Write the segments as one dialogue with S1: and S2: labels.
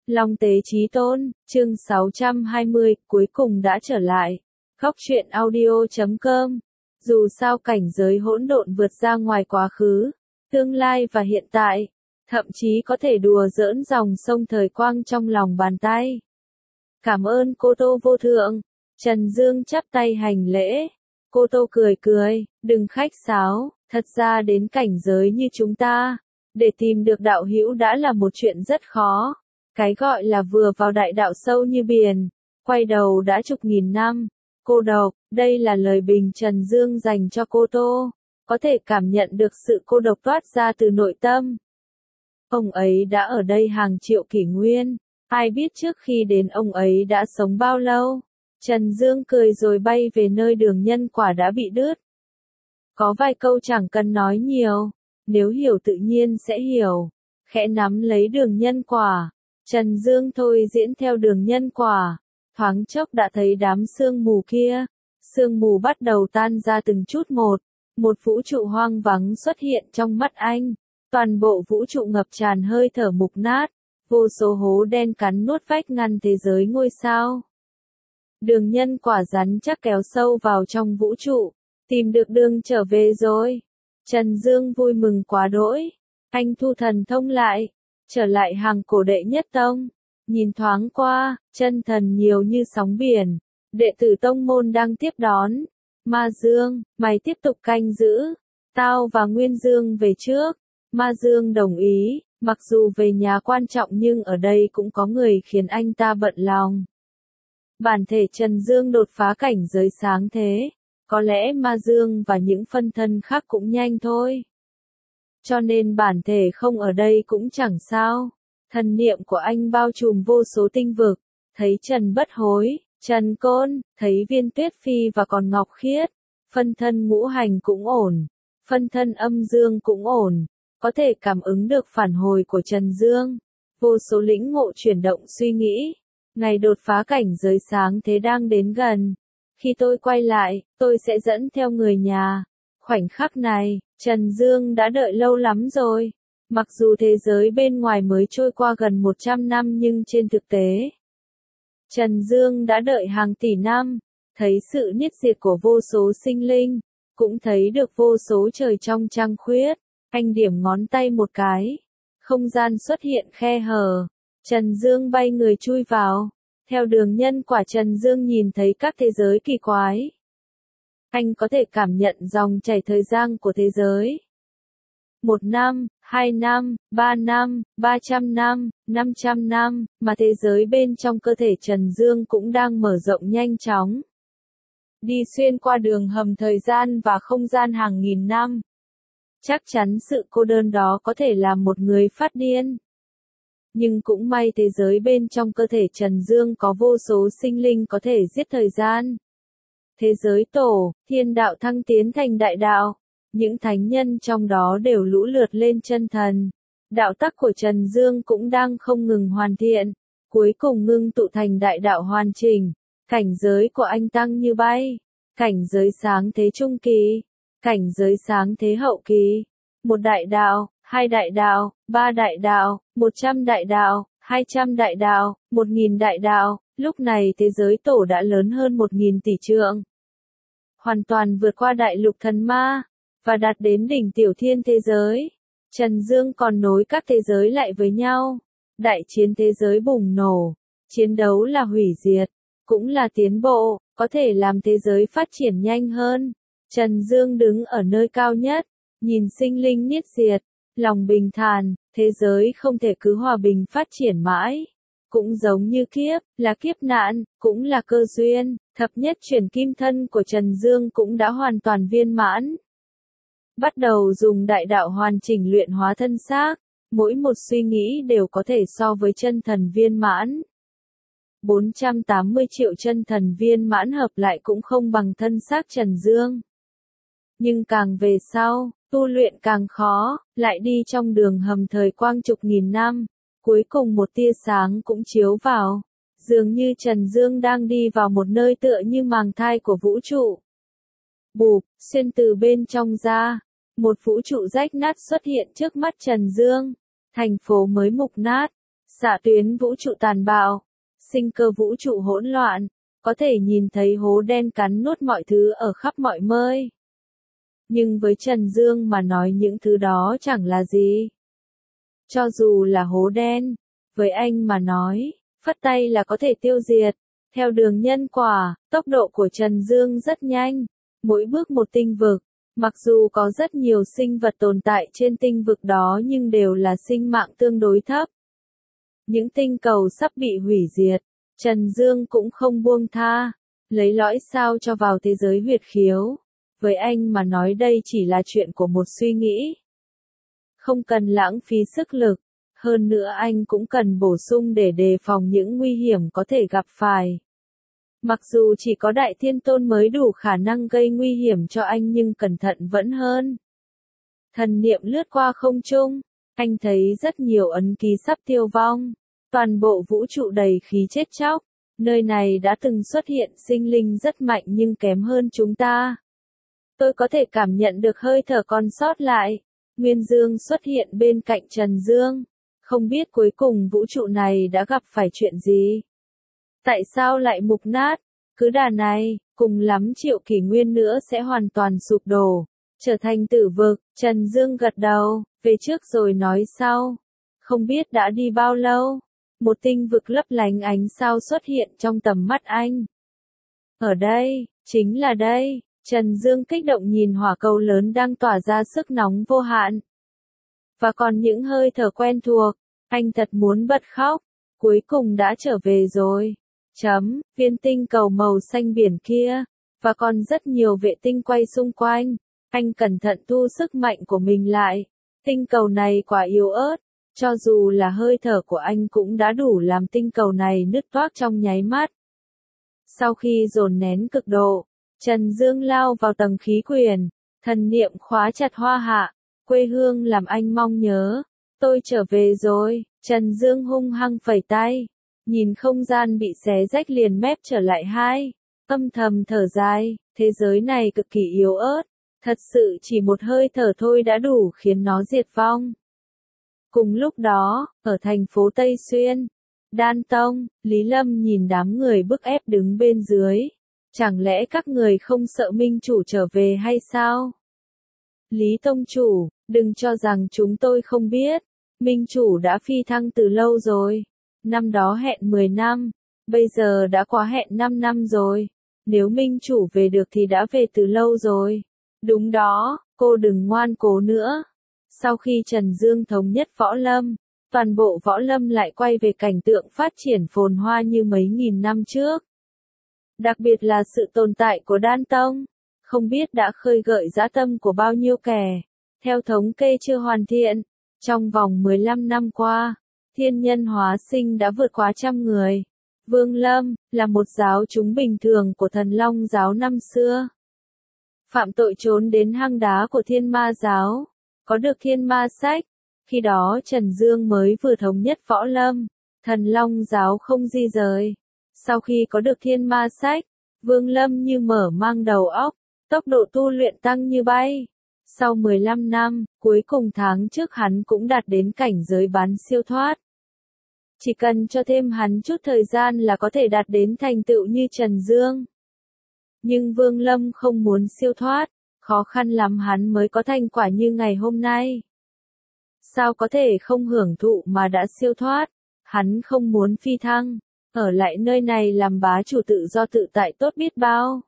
S1: Long Tế Chí Tôn, chương 620, cuối cùng đã trở lại. Góc truyện audio.com. Dù sao cảnh giới hỗn độn vượt ra ngoài quá khứ, tương lai và hiện tại, thậm chí có thể đùa giỡn dòng sông thời quang trong lòng bàn tay. Cảm ơn Cô Tô vô thượng. Trần Dương chắp tay hành lễ. Cô Tô cười cười, đừng khách sáo, thật ra đến cảnh giới như chúng ta, để tìm được đạo hữu đã là một chuyện rất khó. Cái gọi là vừa vào đại đạo sâu như biển, quay đầu đã chục nghìn năm. Cô độc, đây là lời bình Trần Dương dành cho Cô Tô, có thể cảm nhận được sự cô độc toát ra từ nội tâm. Ông ấy đã ở đây hàng triệu kỷ nguyên, ai biết trước khi đến ông ấy đã sống bao lâu. Trần Dương cười rồi bay về nơi đường nhân quả đã bị đứt. Có vài câu chẳng cần nói nhiều, nếu hiểu tự nhiên sẽ hiểu. Khẽ nắm lấy đường nhân quả, Trần Dương thôi diễn theo đường nhân quả, thoáng chốc đã thấy đám sương mù kia. Sương mù bắt đầu tan ra từng chút một vũ trụ hoang vắng xuất hiện trong mắt anh. Toàn bộ vũ trụ ngập tràn hơi thở mục nát, vô số hố đen cắn nuốt vách ngăn thế giới ngôi sao. Đường nhân quả rắn chắc kéo sâu vào trong vũ trụ, tìm được đường trở về rồi. Trần Dương vui mừng quá đỗi, anh thu thần thông lại, trở lại hàng cổ đệ nhất tông. Nhìn thoáng qua, chân thần nhiều như sóng biển, đệ tử tông môn đang tiếp đón. Ma Dương, mày tiếp tục canh giữ, tao và Nguyên Dương về trước. Ma Dương đồng ý, mặc dù về nhà quan trọng nhưng ở đây cũng có người khiến anh ta bận lòng. Bản thể Trần Dương đột phá cảnh giới sáng thế, có lẽ Ma Dương và những phân thân khác cũng nhanh thôi. Cho nên bản thể không ở đây cũng chẳng sao. Thần niệm của anh bao trùm vô số tinh vực, thấy Trần Bất Hối, Trần Côn, thấy Viên Tuyết Phi và còn Ngọc Khiết. Phân thân ngũ hành cũng ổn, phân thân âm dương cũng ổn, có thể cảm ứng được phản hồi của Trần Dương. Vô số lĩnh ngộ chuyển động suy nghĩ. Ngày đột phá cảnh giới sáng thế đang đến gần. Khi tôi quay lại, tôi sẽ dẫn theo người nhà. Khoảnh khắc này, Trần Dương đã đợi lâu lắm rồi. Mặc dù thế giới bên ngoài mới trôi qua gần 100 năm nhưng trên thực tế, Trần Dương đã đợi hàng tỷ năm. Thấy sự niết diệt của vô số sinh linh, cũng thấy được vô số trời trong trăng khuyết. Anh điểm ngón tay một cái, không gian xuất hiện khe hở. Trần Dương bay người chui vào. Theo đường nhân quả Trần Dương nhìn thấy các thế giới kỳ quái. Anh có thể cảm nhận dòng chảy thời gian của thế giới. 1 năm, 2 năm, 3 năm, 300 năm, 500 năm, mà thế giới bên trong cơ thể Trần Dương cũng đang mở rộng nhanh chóng. Đi xuyên qua đường hầm thời gian và không gian hàng nghìn năm. Chắc chắn sự cô đơn đó có thể làm một người phát điên. Nhưng cũng may thế giới bên trong cơ thể Trần Dương có vô số sinh linh có thể giết thời gian. Thế giới tổ, thiên đạo thăng tiến thành đại đạo. Những thánh nhân trong đó đều lũ lượt lên chân thần. Đạo tắc của Trần Dương cũng đang không ngừng hoàn thiện. Cuối cùng ngưng tụ thành đại đạo hoàn chỉnh. Cảnh giới của anh tăng như bay. Cảnh giới sáng thế trung kỳ. Cảnh giới sáng thế hậu kỳ. 1 đại đạo, 2 đại đạo, 3 đại đạo, 100 đại đạo, 200 đại đạo, 1000 đại đạo. Lúc này thế giới tổ đã lớn hơn 1000 tỷ trượng. Hoàn toàn vượt qua đại lục thần ma, và đạt đến đỉnh tiểu thiên thế giới. Trần Dương còn nối các thế giới lại với nhau. Đại chiến thế giới bùng nổ. Chiến đấu là hủy diệt, cũng là tiến bộ, có thể làm thế giới phát triển nhanh hơn. Trần Dương đứng ở nơi cao nhất, nhìn sinh linh niết diệt, lòng bình thản, thế giới không thể cứ hòa bình phát triển mãi. Cũng giống như kiếp, là kiếp nạn, cũng là cơ duyên. Thập nhất chuyển kim thân của Trần Dương cũng đã hoàn toàn viên mãn. Bắt đầu dùng đại đạo hoàn chỉnh luyện hóa thân xác, mỗi một suy nghĩ đều có thể so với chân thần viên mãn. 480 triệu chân thần viên mãn hợp lại cũng không bằng thân xác Trần Dương. Nhưng càng về sau, tu luyện càng khó, lại đi trong đường hầm thời quang chục nghìn năm, cuối cùng một tia sáng cũng chiếu vào. Dường như Trần Dương đang đi vào một nơi tựa như màng thai của vũ trụ. Bụp, xuyên từ bên trong ra, một vũ trụ rách nát xuất hiện trước mắt Trần Dương. Thành phố mới mục nát, Xạ tuyến vũ trụ tàn bạo, sinh cơ vũ trụ hỗn loạn, có thể nhìn thấy hố đen cắn nuốt mọi thứ ở khắp mọi nơi. Nhưng với Trần Dương mà nói những thứ đó chẳng là gì. Cho dù là hố đen, với anh mà nói, phất tay là có thể tiêu diệt. Theo đường nhân quả, tốc độ của Trần Dương rất nhanh, mỗi bước một tinh vực. Mặc dù có rất nhiều sinh vật tồn tại trên tinh vực đó nhưng đều là sinh mạng tương đối thấp. Những tinh cầu sắp bị hủy diệt, Trần Dương cũng không buông tha, lấy lõi sao cho vào thế giới huyệt khiếu. Với anh mà nói đây chỉ là chuyện của một suy nghĩ. Không cần lãng phí sức lực, hơn nữa anh cũng cần bổ sung để đề phòng những nguy hiểm có thể gặp phải. Mặc dù chỉ có Đại Thiên Tôn mới đủ khả năng gây nguy hiểm cho anh nhưng cẩn thận vẫn hơn. Thần niệm lướt qua không trung, anh thấy rất nhiều ấn ký sắp tiêu vong. Toàn bộ vũ trụ đầy khí chết chóc, nơi này đã từng xuất hiện sinh linh rất mạnh nhưng kém hơn chúng ta. Tôi có thể cảm nhận được hơi thở còn sót lại. Nguyên Dương xuất hiện bên cạnh Trần Dương. Không biết cuối cùng vũ trụ này đã gặp phải chuyện gì? Tại sao lại mục nát? Cứ đà này, cùng lắm triệu kỷ nguyên nữa sẽ hoàn toàn sụp đổ, trở thành tử vực. Trần Dương gật đầu, về trước rồi nói sau. Không biết đã đi bao lâu, một tinh vực lấp lánh ánh sao xuất hiện trong tầm mắt anh. Ở đây, chính là đây. Trần Dương kích động nhìn hỏa cầu lớn đang tỏa ra sức nóng vô hạn. Và còn những hơi thở quen thuộc, anh thật muốn bật khóc. Cuối cùng đã trở về rồi. Viên tinh cầu màu xanh biển kia, và còn rất nhiều vệ tinh quay xung quanh. Anh cẩn thận thu sức mạnh của mình lại. Tinh cầu này quá yếu ớt, cho dù là hơi thở của anh cũng đã đủ làm tinh cầu này nứt toác trong nháy mắt. Sau khi dồn nén cực độ, Trần Dương lao vào tầng khí quyển, thần niệm khóa chặt Hoa Hạ, quê hương làm anh mong nhớ. Tôi trở về rồi, Trần Dương hung hăng phẩy tay, nhìn không gian bị xé rách liền mép trở lại hai, âm thầm thở dài, thế giới này cực kỳ yếu ớt, thật sự chỉ một hơi thở thôi đã đủ khiến nó diệt vong. Cùng lúc đó, ở thành phố Tây Xuyên, Đan Tông, Lý Lâm nhìn đám người bức ép đứng bên dưới. Chẳng lẽ các người không sợ Minh Chủ trở về hay sao? Lý Tông Chủ, đừng cho rằng chúng tôi không biết. Minh Chủ đã phi thăng từ lâu rồi. Năm đó hẹn 10 năm, bây giờ đã quá hẹn 5 năm rồi. Nếu Minh Chủ về được thì đã về từ lâu rồi. Đúng đó, cô đừng ngoan cố nữa. Sau khi Trần Dương thống nhất Võ Lâm, toàn bộ Võ Lâm lại quay về cảnh tượng phát triển phồn hoa như mấy nghìn năm trước. Đặc biệt là sự tồn tại của Đan Tông, không biết đã khơi gợi dã tâm của bao nhiêu kẻ. Theo thống kê chưa hoàn thiện, trong vòng 15 năm qua, thiên nhân hóa sinh đã vượt quá 100 người. Vương Lâm, là một giáo chúng bình thường của Thần Long giáo năm xưa. Phạm tội trốn đến hang đá của Thiên Ma giáo, có được Thiên Ma sách. Khi đó Trần Dương mới vừa thống nhất Võ Lâm, Thần Long giáo không di rời. Sau khi có được Thiên Ma sách, Vương Lâm như mở mang đầu óc, tốc độ tu luyện tăng như bay. Sau 15 năm, cuối cùng tháng trước hắn cũng đạt đến cảnh giới bán siêu thoát. Chỉ cần cho thêm hắn chút thời gian là có thể đạt đến thành tựu như Trần Dương. Nhưng Vương Lâm không muốn siêu thoát, khó khăn lắm hắn mới có thành quả như ngày hôm nay. Sao có thể không hưởng thụ mà đã siêu thoát? Hắn không muốn phi thăng, ở lại nơi này làm bá chủ tự do tự tại tốt biết bao.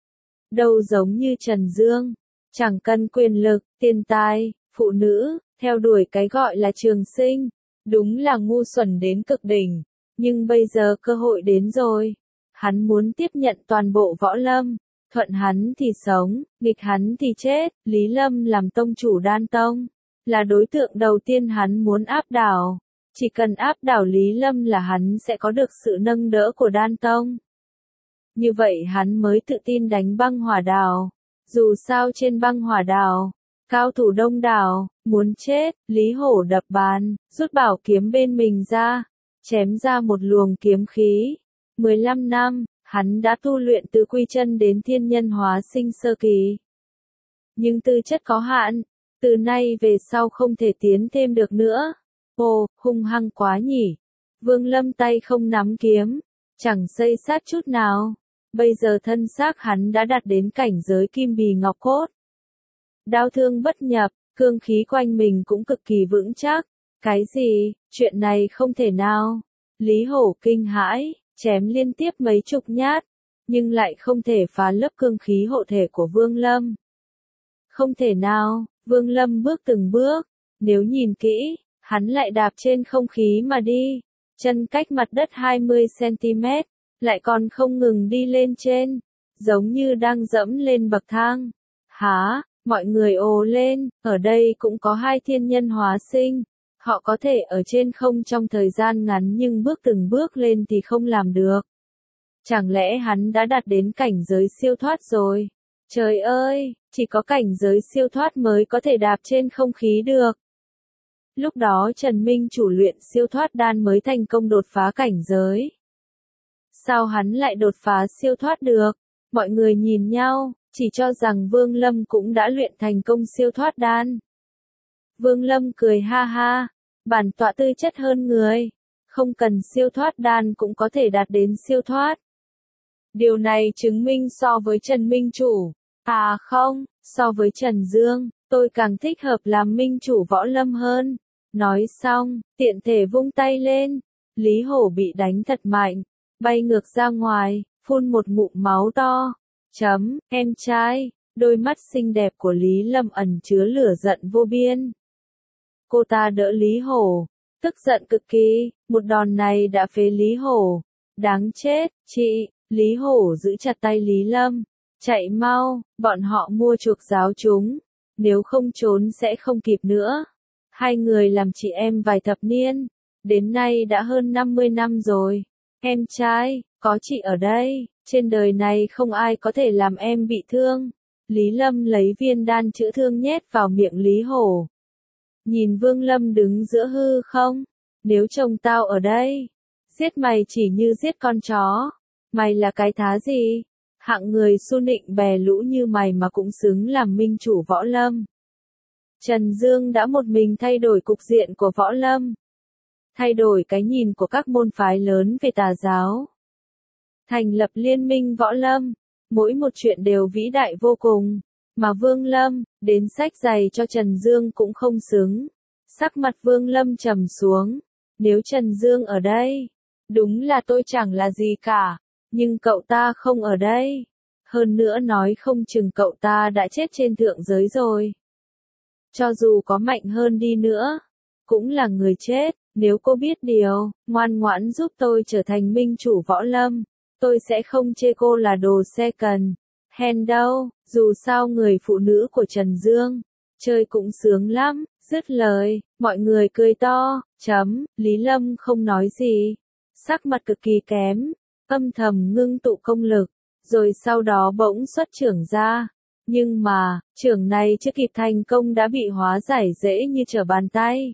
S1: Đâu giống như Trần Dương, chẳng cần quyền lực, tiền tài, phụ nữ, theo đuổi cái gọi là trường sinh. Đúng là ngu xuẩn đến cực đỉnh, nhưng bây giờ cơ hội đến rồi. Hắn muốn tiếp nhận toàn bộ Võ Lâm, thuận hắn thì sống, nghịch hắn thì chết. Lý Lâm làm tông chủ Đan Tông, là đối tượng đầu tiên hắn muốn áp đảo. Chỉ cần áp đảo Lý Lâm là hắn sẽ có được sự nâng đỡ của Đan Tông. Như vậy hắn mới tự tin đánh băng hỏa đảo. Dù sao trên băng hỏa đảo, cao thủ đông đảo, muốn chết, Lý Hổ đập bàn, rút bảo kiếm bên mình ra, chém ra một luồng kiếm khí. 15 năm, hắn đã tu luyện từ quy chân đến thiên nhân hóa sinh sơ kỳ. Nhưng tư chất có hạn, từ nay về sau không thể tiến thêm được nữa. Ồ, hung hăng quá nhỉ. Vương Lâm tay không nắm kiếm, chẳng xây sát chút nào. Bây giờ thân xác hắn đã đạt đến cảnh giới kim bì ngọc cốt. Đao thương bất nhập, cương khí quanh mình cũng cực kỳ vững chắc. Cái gì, chuyện này không thể nào. Lý Hổ kinh hãi, chém liên tiếp mấy chục nhát, nhưng lại không thể phá lớp cương khí hộ thể của Vương Lâm. Không thể nào, Vương Lâm bước từng bước, nếu nhìn kỹ, hắn lại đạp trên không khí mà đi, chân cách mặt đất 20 cm, lại còn không ngừng đi lên trên, giống như đang dẫm lên bậc thang. Hả, mọi người ồ lên, ở đây cũng có hai thiên nhân hóa sinh, họ có thể ở trên không trong thời gian ngắn nhưng bước từng bước lên thì không làm được. Chẳng lẽ hắn đã đạt đến cảnh giới siêu thoát rồi? Trời ơi, chỉ có cảnh giới siêu thoát mới có thể đạp trên không khí được. Lúc đó Trần Minh chủ luyện siêu thoát đan mới thành công đột phá cảnh giới. Sao hắn lại đột phá siêu thoát được? Mọi người nhìn nhau, chỉ cho rằng Vương Lâm cũng đã luyện thành công siêu thoát đan. Vương Lâm cười ha ha, bản tọa tư chất hơn người, không cần siêu thoát đan cũng có thể đạt đến siêu thoát. Điều này chứng minh so với Trần Minh chủ, à không, so với Trần Dương, tôi càng thích hợp làm Minh chủ Võ Lâm hơn. Nói xong, tiện thể vung tay lên, Lý Hổ bị đánh thật mạnh, bay ngược ra ngoài, phun một ngụm máu to. Em trai, đôi mắt xinh đẹp của Lý Lâm ẩn chứa lửa giận vô biên. Cô ta đỡ Lý Hổ, tức giận cực kỳ, một đòn này đã phế Lý Hổ. Đáng chết, chị, Lý Hổ giữ chặt tay Lý Lâm. Chạy mau, bọn họ mua chuộc giáo chúng, nếu không trốn sẽ không kịp nữa. Hai người làm chị em vài thập niên, đến nay đã hơn 50 năm rồi. Em trai, có chị ở đây, trên đời này không ai có thể làm em bị thương. Lý Lâm lấy viên đan chữa thương nhét vào miệng Lý Hổ. Nhìn Vương Lâm đứng giữa hư không, nếu chồng tao ở đây, giết mày chỉ như giết con chó. Mày là cái thá gì? Hạng người su nịnh bè lũ như mày mà cũng xứng làm minh chủ Võ Lâm. Trần Dương đã một mình thay đổi cục diện của Võ Lâm. Thay đổi cái nhìn của các môn phái lớn về tà giáo. Thành lập liên minh Võ Lâm. Mỗi một chuyện đều vĩ đại vô cùng. Mà Vương Lâm, đến sách giày cho Trần Dương cũng không xứng. Sắc mặt Vương Lâm trầm xuống. Nếu Trần Dương ở đây, đúng là tôi chẳng là gì cả. Nhưng cậu ta không ở đây. Hơn nữa nói không chừng cậu ta đã chết trên thượng giới rồi. Cho dù có mạnh hơn đi nữa, cũng là người chết. Nếu cô biết điều, ngoan ngoãn giúp tôi trở thành minh chủ Võ Lâm, tôi sẽ không chê cô là đồ second hand đâu. Dù sao người phụ nữ của Trần Dương, chơi cũng sướng lắm. Dứt lời, mọi người cười to. Lý Lâm không nói gì, sắc mặt cực kỳ kém, âm thầm ngưng tụ công lực, rồi sau đó bỗng xuất trưởng ra. Nhưng mà, trưởng này chưa kịp thành công đã bị hóa giải dễ như trở bàn tay.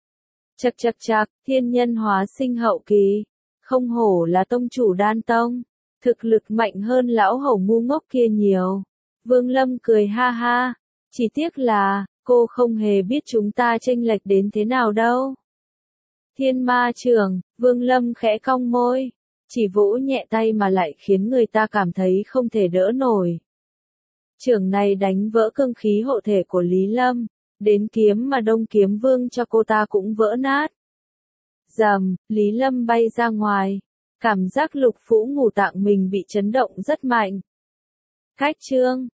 S1: Chậc, thiên nhân hóa sinh hậu kỳ, không hổ là tông chủ đan tông, thực lực mạnh hơn lão hổ ngu ngốc kia nhiều. Vương Lâm cười ha ha, chỉ tiếc là, cô không hề biết chúng ta chênh lệch đến thế nào đâu. Thiên ma trưởng, Vương Lâm khẽ cong môi, chỉ vỗ nhẹ tay mà lại khiến người ta cảm thấy không thể đỡ nổi. Trưởng này đánh vỡ cương khí hộ thể của Lý Lâm, đến kiếm mà Đông Kiếm Vương cho cô ta cũng vỡ nát. Rầm, Lý Lâm bay ra ngoài, cảm giác lục phủ ngũ tạng mình bị chấn động rất mạnh. Cách chương